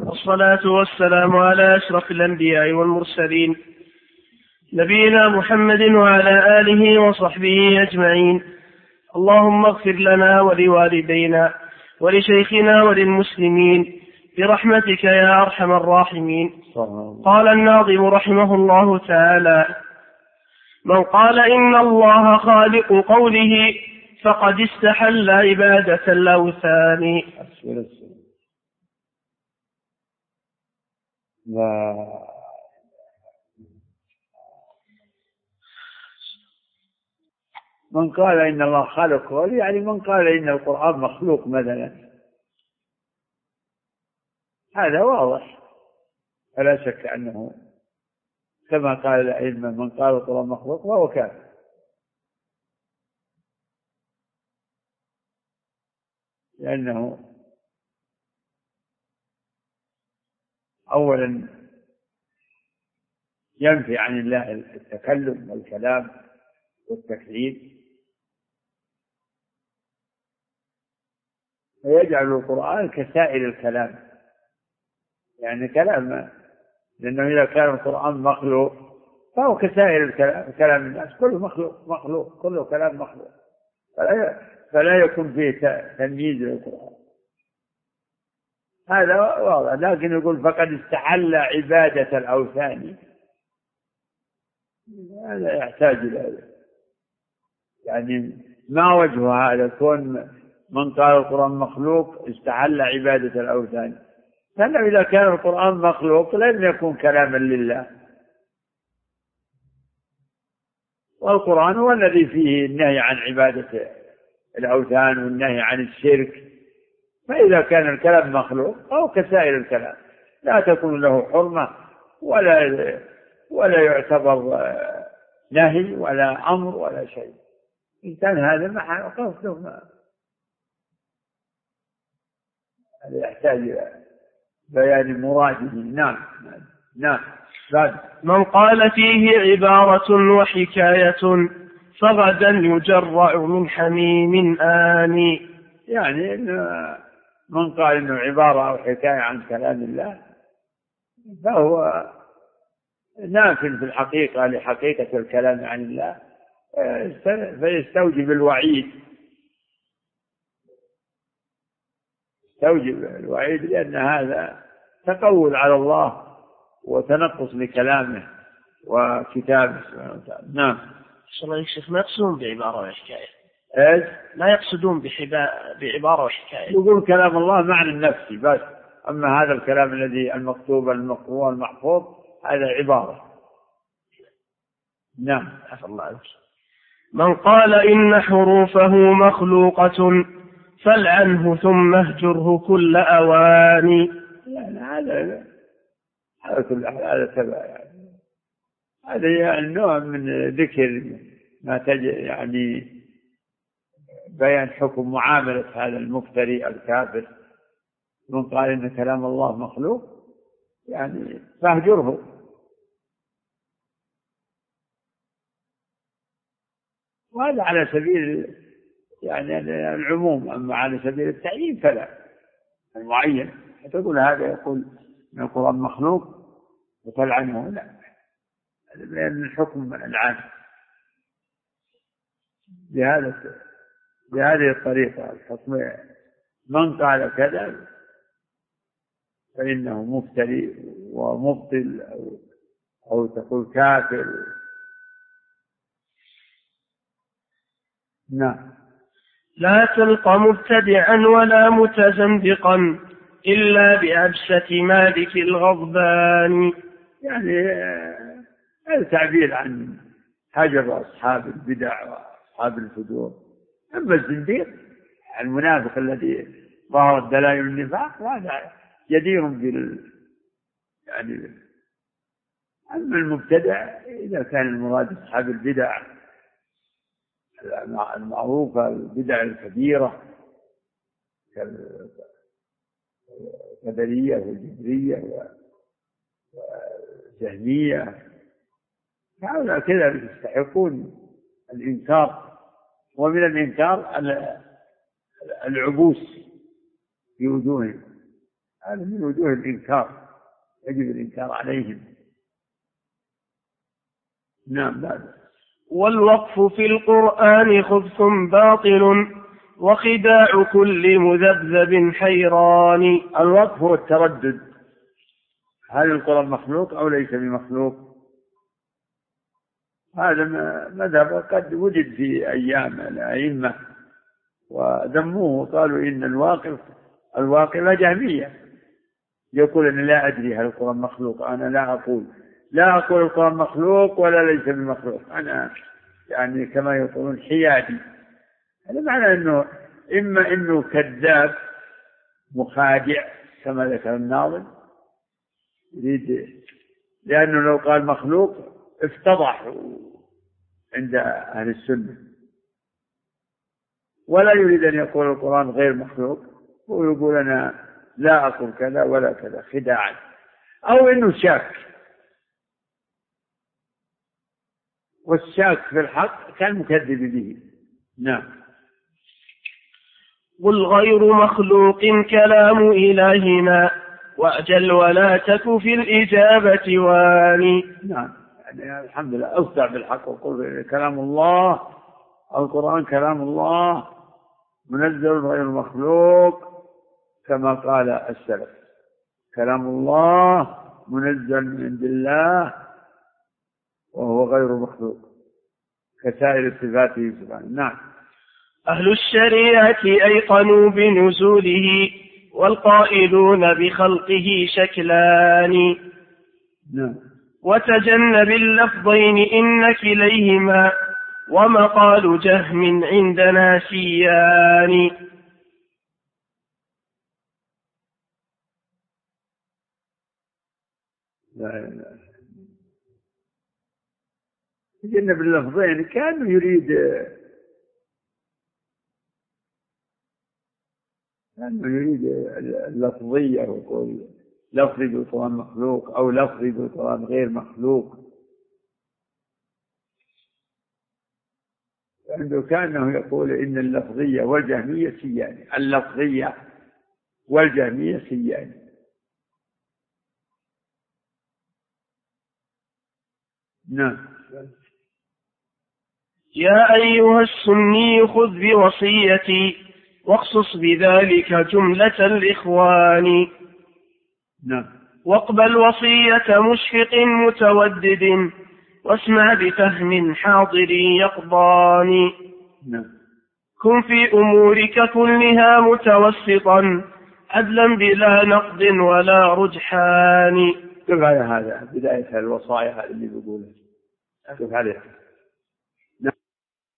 والصلاة والسلام على أشرف الأنبياء والمرسلين نبينا محمد وعلى آله وصحبه أجمعين. اللهم اغفر لنا ولوالدينا ولشيخنا وللمسلمين برحمتك يا أرحم الراحمين. قال الناظم رحمه الله تعالى: من قال إن الله خالق قوله فقد استحل عبادة الأوثان. من قال إن الله خالق قوله يعني من قال إن القرآن مخلوق مثلا، هذا واضح فلا شك أنه كما قال الأئمة من قال القرآن مخلوق فهو كافر، لأنه أولا ينفي عن الله التكلم والكلام والتكليف، ويجعل القرآن كسائر الكلام، يعني كلام، لأنه إذا كان القرآن مخلوق فهو كسائر الكلام، كلام الناس كله مخلوق كله كلام مخلوق، فلا يكون فيه تمييز للقرآن، هذا واضح. لكن يقول فقد استحل عبادة الأوثان، هذا يحتاج إلى يعني ما وجه هذا كون من قال القرآن مخلوق استحل عبادة الأوثان؟ لأنه إذا كان القرآن مخلوق لن يكون كلاما لله، والقرآن هو الذي فيه النهي عن عبادة الأوثان والنهي عن الشرك، فإذا كان الكلام مخلوق أو كسائر الكلام لا تكون له حرمة ولا يعتبر نهي ولا أمر ولا شيء. إن كان هذا ما قصده هذا يحتاج إلى بيان مراده. نعم. من قال فيه عبارة وحكاية فغدا يجرع من حميم آني، يعني من قال إنه عبارة أو حكاية عن كلام الله فهو ناف في الحقيقة لحقيقة الكلام عن الله، فيستوجب الوعيد، لأن هذا تقول على الله وتنقص لكلامه وكتابه سبحانه وتعالى. نعم. الله الشيخ ما يقصدون بعبارة وحكاية؟ إيش؟ لا يقصدون بعبارة وحكاية، يقول كلام الله معنى النفسي بس، أما هذا الكلام الذي المكتوب المقروء المحفوظ هذا عبارة. نعم. عفى الله عنك. من قال إن حروفه مخلوقة فلعنه ثم اهجره كل أوان. يعني هذا تبع يعني هذا يعني نوع من ذكر ما يعني بيان حكم معاملة هذا المفتري الكافر. من قال إن كلام الله مخلوق يعني فاهجره، وهذا على سبيل يعني العموم، أما على سبيل التعيين فلا المعين تقول هذا يقول إن القرآن مخلوق وتلعنه، لا، لأن الحكم العام بهذه الطريقة الحكم. من قال كذا فإنه مفتري ومبطل أو تقول كافر. نعم. لا تلقى مبتدعا ولا متزندقا إلا بعبسة مالك الغضبان. يعني هذا تعبير عن هجر أصحاب البدع وأصحاب الفجور. أما الزنديق المنافق الذي ظهرت دلائل النفاق هذا جدير يعني. أما المبتدع إذا كان المراد أصحاب البدع المعروفة، البدع الكبيرة كالقدرية والجبرية والجهمية، هؤلاء كذا يستحقون الإنكار، ومن الإنكار العبوس في وجوههم، هذا من وجوه الإنكار، يجب الإنكار عليهم. نعم. بعد. والوقف في القرآن خبث باطل وخداع كل مذبذب حيران. الوقف هو التردد، هل القرآن مخلوق أو ليس بمخلوق؟ هذا مذهب قد وجد في أيام الأئمة وذموه، قالوا إن الواقفة جهمية، يقول أن لا أدري هل القرآن مخلوق، أنا لا أقول القرآن مخلوق ولا ليس بمخلوق، أنا يعني كما يقولون حيادي. هذا معنى أنه إما أنه كذاب مخادع كما ذكر الناظم يريد، لأنه لو قال مخلوق افتضح عند أهل السنة، ولا يريد أن يقول القرآن غير مخلوق ويقول أنا لا أقول كذا ولا كذا خداعا، أو إنه شاك، والشاك في الحق كان مكذب به. نعم. قل غير مخلوق كلام إلهنا وأجل ولا تك في الإجابة واني. نعم، يعني الحمد لله أصدع بالحق وقل كلام الله، القرآن كلام الله منزل غير مخلوق كما قال السلف، كلام الله منزل من عند الله وهو غير مخلوق كسائر صفاته سبحانه. نعم. أهل الشريعة أيقنوا بنزوله والقائلون بخلقه شكلان. نعم. وتجنب اللفظين إن كليهما ومقال جهم عندنا سيان. لا تجنب اللفظين كان يريد اللفظية، ويقول لفظي بالقرآن مخلوق أو لفظي بالقرآن غير مخلوق، عنده كأنه يقول إن اللفظية والجهمية سيان، اللفظية والجهمية سيان. نعم. يا أيها السني خذ بوصيتي واخصص بذلك جملة الإخوان. نعم. واقبل وصية مشفق متودد واسمع بفهم حاضر يقضان. نعم. كن في أمورك كلها متوسطا عدلا بلا نقد ولا رجحان. كيف على هذا بداية الوصايا هذه اللي بيقولها كيف عليها؟